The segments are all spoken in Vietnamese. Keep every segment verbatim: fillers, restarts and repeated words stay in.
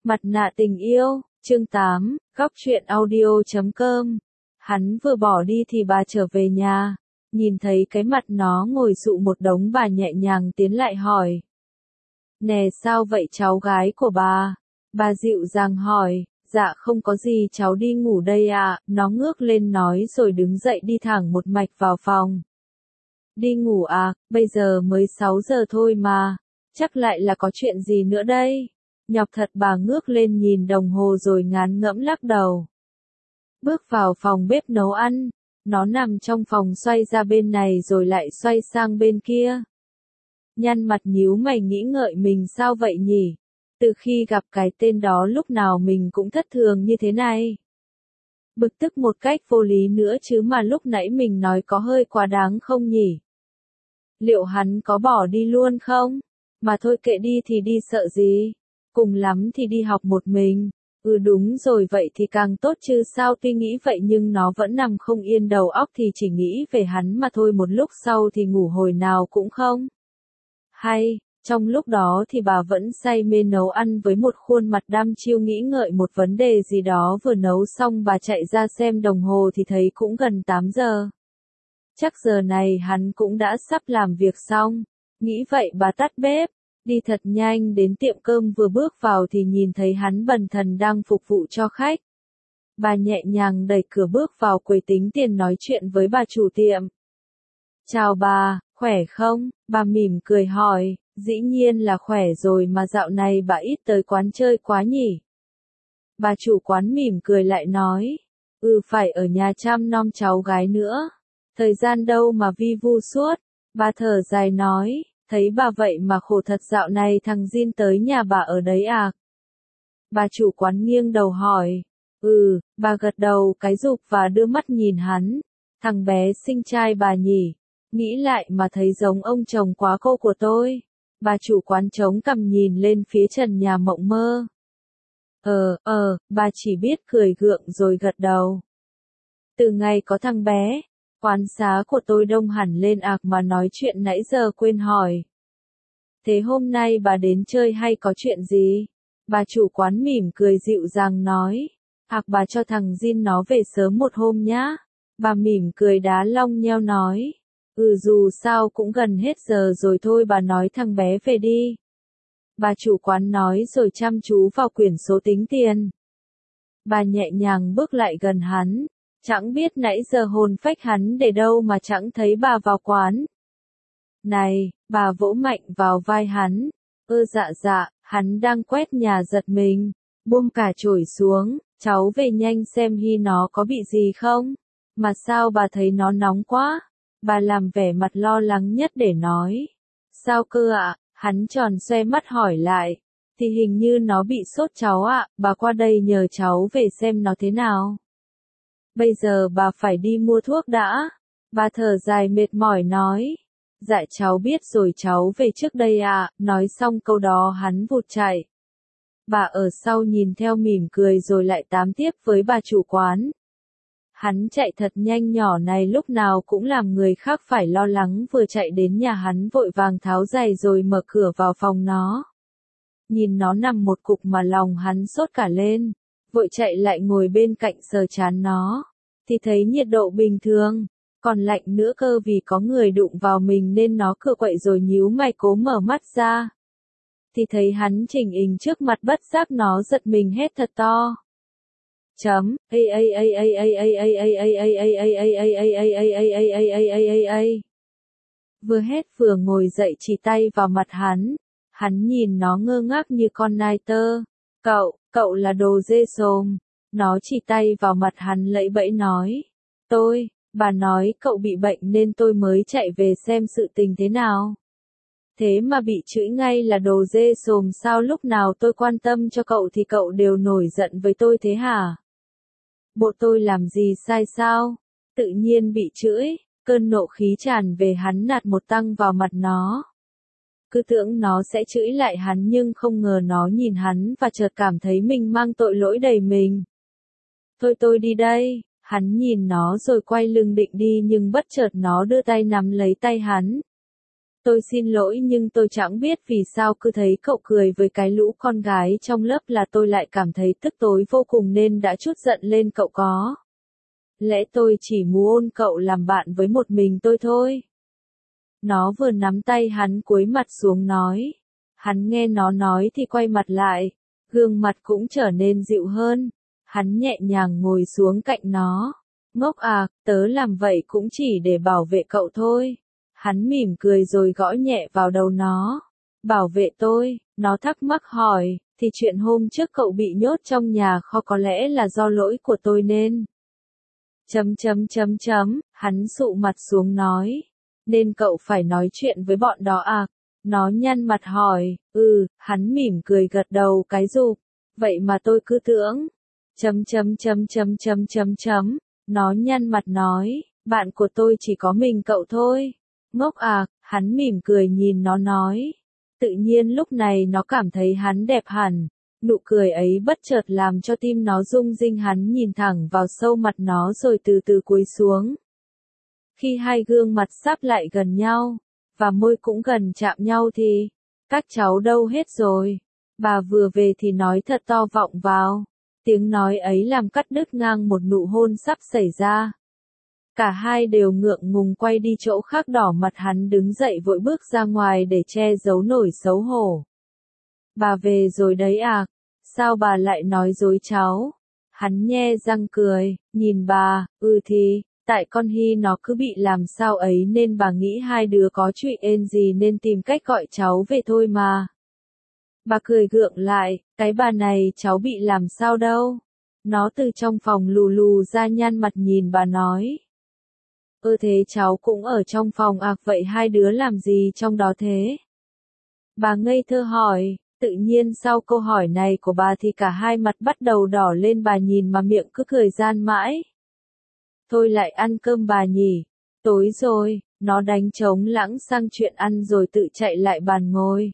Mặt nạ tình yêu, chương tám, góc truyện audio chấm com. Hắn vừa bỏ đi thì bà trở về nhà, nhìn thấy cái mặt nó ngồi dụ một đống, bà nhẹ nhàng tiến lại hỏi. Nè, sao vậy cháu gái của bà? Bà dịu dàng hỏi. Dạ không có gì, cháu đi ngủ đây ạ. Nó ngước lên nói rồi đứng dậy đi thẳng một mạch vào phòng. Đi ngủ à, bây giờ mới sáu giờ thôi mà, chắc lại là có chuyện gì nữa đây? Nhọc thật. Bà ngước lên nhìn đồng hồ rồi ngán ngẫm lắc đầu. Bước vào phòng bếp nấu ăn, nó nằm trong phòng xoay ra bên này rồi lại xoay sang bên kia. Nhăn mặt nhíu mày nghĩ ngợi mình sao vậy nhỉ? Từ khi gặp cái tên đó lúc nào mình cũng thất thường như thế này. Bực tức một cách vô lý nữa chứ mà lúc nãy mình nói có hơi quá đáng không nhỉ? Liệu hắn có bỏ đi luôn không? Mà thôi kệ đi thì đi sợ gì? Cùng lắm thì đi học một mình. Ừ đúng rồi, vậy thì càng tốt chứ sao. Tuy nghĩ vậy nhưng nó vẫn nằm không yên, đầu óc thì chỉ nghĩ về hắn mà thôi, một lúc sau thì ngủ hồi nào cũng không hay. Trong lúc đó thì bà vẫn say mê nấu ăn với một khuôn mặt đăm chiêu nghĩ ngợi một vấn đề gì đó. Vừa nấu xong bà chạy ra xem đồng hồ thì thấy cũng gần tám giờ. Chắc giờ này hắn cũng đã sắp làm việc xong. Nghĩ vậy bà tắt bếp, đi thật nhanh đến tiệm cơm, vừa bước vào thì nhìn thấy hắn bần thần đang phục vụ cho khách. Bà nhẹ nhàng đẩy cửa bước vào quầy tính tiền nói chuyện với bà chủ tiệm. Chào bà, khỏe không? Bà mỉm cười hỏi. Dĩ nhiên là khỏe rồi, mà dạo này bà ít tới quán chơi quá nhỉ? Bà chủ quán mỉm cười lại nói. Ừ, phải ở nhà chăm nom cháu gái nữa. Thời gian đâu mà vi vu suốt. Bà thở dài nói. Thấy bà vậy mà khổ thật, dạo này thằng Jin tới nhà bà ở đấy à? Bà chủ quán nghiêng đầu hỏi. Ừ, bà gật đầu cái rụp và đưa mắt nhìn hắn. Thằng bé xinh trai bà nhỉ? Nghĩ lại mà thấy giống ông chồng quá cô của tôi. Bà chủ quán chống cằm nhìn lên phía trần nhà mộng mơ. Ờ, ờ, bà chỉ biết cười gượng rồi gật đầu. Từ ngày có thằng bé, quán xá của tôi đông hẳn lên ạc, mà nói chuyện nãy giờ quên hỏi. Thế hôm nay bà đến chơi hay có chuyện gì? Bà chủ quán mỉm cười dịu dàng nói. Ạc, bà cho thằng Jin nó về sớm một hôm nhá. Bà mỉm cười đá long nheo nói. Ừ, dù sao cũng gần hết giờ rồi thôi, bà nói thằng bé về đi. Bà chủ quán nói rồi chăm chú vào quyển số tính tiền. Bà nhẹ nhàng bước lại gần hắn. Chẳng biết nãy giờ hồn phách hắn để đâu mà chẳng thấy bà vào quán. Này, bà vỗ mạnh vào vai hắn. Ơ dạ dạ, hắn đang quét nhà giật mình. Buông cả chổi xuống, cháu về nhanh xem Hi nó có bị gì không? Mà sao bà thấy nó nóng quá? Bà làm vẻ mặt lo lắng nhất để nói. Sao cơ ạ? Hắn tròn xoe mắt hỏi lại. Thì hình như nó bị sốt cháu ạ, bà qua đây nhờ cháu về xem nó thế nào. Bây giờ bà phải đi mua thuốc đã. Bà thở dài mệt mỏi nói. Dạ cháu biết rồi, cháu về trước đây ạ. Nói xong câu đó hắn vụt chạy. Bà ở sau nhìn theo mỉm cười rồi lại tám tiếp với bà chủ quán. Hắn chạy thật nhanh, nhỏ này lúc nào cũng làm người khác phải lo lắng. Vừa chạy đến nhà hắn vội vàng tháo giày rồi mở cửa vào phòng nó. Nhìn nó nằm một cục mà lòng hắn sốt cả lên. Vội chạy lại ngồi bên cạnh sờ trán nó. Thì thấy nhiệt độ bình thường. Còn lạnh nữa cơ, vì có người đụng vào mình nên nó cựa quậy rồi nhíu mày cố mở mắt ra. Thì thấy hắn chỉnh hình trước mặt, bất giác nó giật mình hét thật to. Chấm, a a a a a a a a a a a a a a a a a a. Vừa hét vừa ngồi dậy chỉ tay vào mặt hắn. Hắn nhìn nó ngơ ngác như con nai tơ. Cậu, cậu là đồ dê xồm. Nó chỉ tay vào mặt hắn lẫy bẫy nói. Tôi, bà nói cậu bị bệnh nên tôi mới chạy về xem sự tình thế nào. Thế mà bị chửi ngay là đồ dê xồm, sao lúc nào tôi quan tâm cho cậu thì cậu đều nổi giận với tôi thế hả? Bộ tôi làm gì sai sao? Tự nhiên bị chửi, cơn nộ khí tràn về, hắn nạt một tăng vào mặt nó. Cứ tưởng nó sẽ chửi lại hắn nhưng không ngờ nó nhìn hắn và chợt cảm thấy mình mang tội lỗi đầy mình. Thôi tôi đi đây, hắn nhìn nó rồi quay lưng định đi nhưng bất chợt nó đưa tay nắm lấy tay hắn. Tôi xin lỗi nhưng tôi chẳng biết vì sao cứ thấy cậu cười với cái lũ con gái trong lớp là tôi lại cảm thấy tức tối vô cùng nên đã trút giận lên cậu có. Lẽ tôi chỉ muốn cậu làm bạn với một mình tôi thôi. Nó vừa nắm tay hắn cúi mặt xuống nói. Hắn nghe nó nói thì quay mặt lại, gương mặt cũng trở nên dịu hơn. Hắn nhẹ nhàng ngồi xuống cạnh nó. Ngốc à, tớ làm vậy cũng chỉ để bảo vệ cậu thôi. Hắn mỉm cười rồi gõ nhẹ vào đầu nó. Bảo vệ tôi, nó thắc mắc hỏi, thì chuyện hôm trước cậu bị nhốt trong nhà kho có lẽ là do lỗi của tôi nên. Chấm chấm chấm chấm, hắn sụ mặt xuống nói. Nên cậu phải nói chuyện với bọn đó à? Nó nhăn mặt hỏi, ừ, hắn mỉm cười gật đầu cái rụp. Vậy mà tôi cứ tưởng. Chấm chấm chấm chấm chấm chấm chấm, nó nhăn mặt nói, bạn của tôi chỉ có mình cậu thôi. Ngốc à, hắn mỉm cười nhìn nó nói. Tự nhiên lúc này nó cảm thấy hắn đẹp hẳn. Nụ cười ấy bất chợt làm cho tim nó rung rinh. Hắn nhìn thẳng vào sâu mặt nó rồi từ từ cúi xuống. Khi hai gương mặt sáp lại gần nhau, và môi cũng gần chạm nhau thì, các cháu đâu hết rồi? Bà vừa về thì nói thật to vọng vào. Tiếng nói ấy làm cắt đứt ngang một nụ hôn sắp xảy ra. Cả hai đều ngượng ngùng quay đi chỗ khác, đỏ mặt. Hắn đứng dậy vội bước ra ngoài để che giấu nổi xấu hổ. Bà về rồi đấy à? Sao bà lại nói dối cháu? Hắn nhe răng cười, nhìn bà, ừ thì, tại con Hy nó cứ bị làm sao ấy nên bà nghĩ hai đứa có chuyện ên gì nên tìm cách gọi cháu về thôi mà. Bà cười gượng lại, cái bà này cháu bị làm sao đâu. Nó từ trong phòng lù lù ra nhăn mặt nhìn bà nói. Ơ thế cháu cũng ở trong phòng à, vậy hai đứa làm gì trong đó thế? Bà ngây thơ hỏi, tự nhiên sau câu hỏi này của bà thì cả hai mặt bắt đầu đỏ lên, bà nhìn mà miệng cứ cười gian mãi. Thôi lại ăn cơm bà nhỉ, tối rồi, nó đánh trống lãng sang chuyện ăn rồi tự chạy lại bàn ngồi.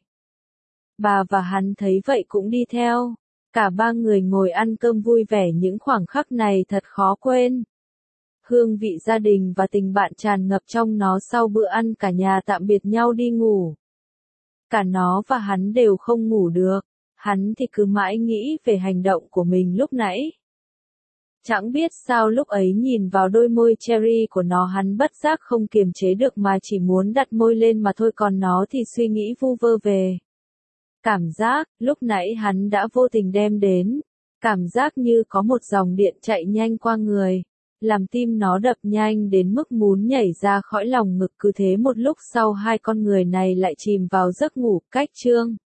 Bà và hắn thấy vậy cũng đi theo. Cả ba người ngồi ăn cơm vui vẻ, những khoảnh khắc này thật khó quên. Hương vị gia đình và tình bạn tràn ngập trong nó. Sau bữa ăn cả nhà tạm biệt nhau đi ngủ. Cả nó và hắn đều không ngủ được. Hắn thì cứ mãi nghĩ về hành động của mình lúc nãy. Chẳng biết sao lúc ấy nhìn vào đôi môi cherry của nó, hắn bất giác không kiềm chế được mà chỉ muốn đặt môi lên mà thôi, còn nó thì suy nghĩ vu vơ về. Cảm giác, lúc nãy hắn đã vô tình đem đến. Cảm giác như có một dòng điện chạy nhanh qua người. Làm tim nó đập nhanh đến mức muốn nhảy ra khỏi lòng ngực. Cứ thế một lúc sau hai con người này lại chìm vào giấc ngủ. Cách chương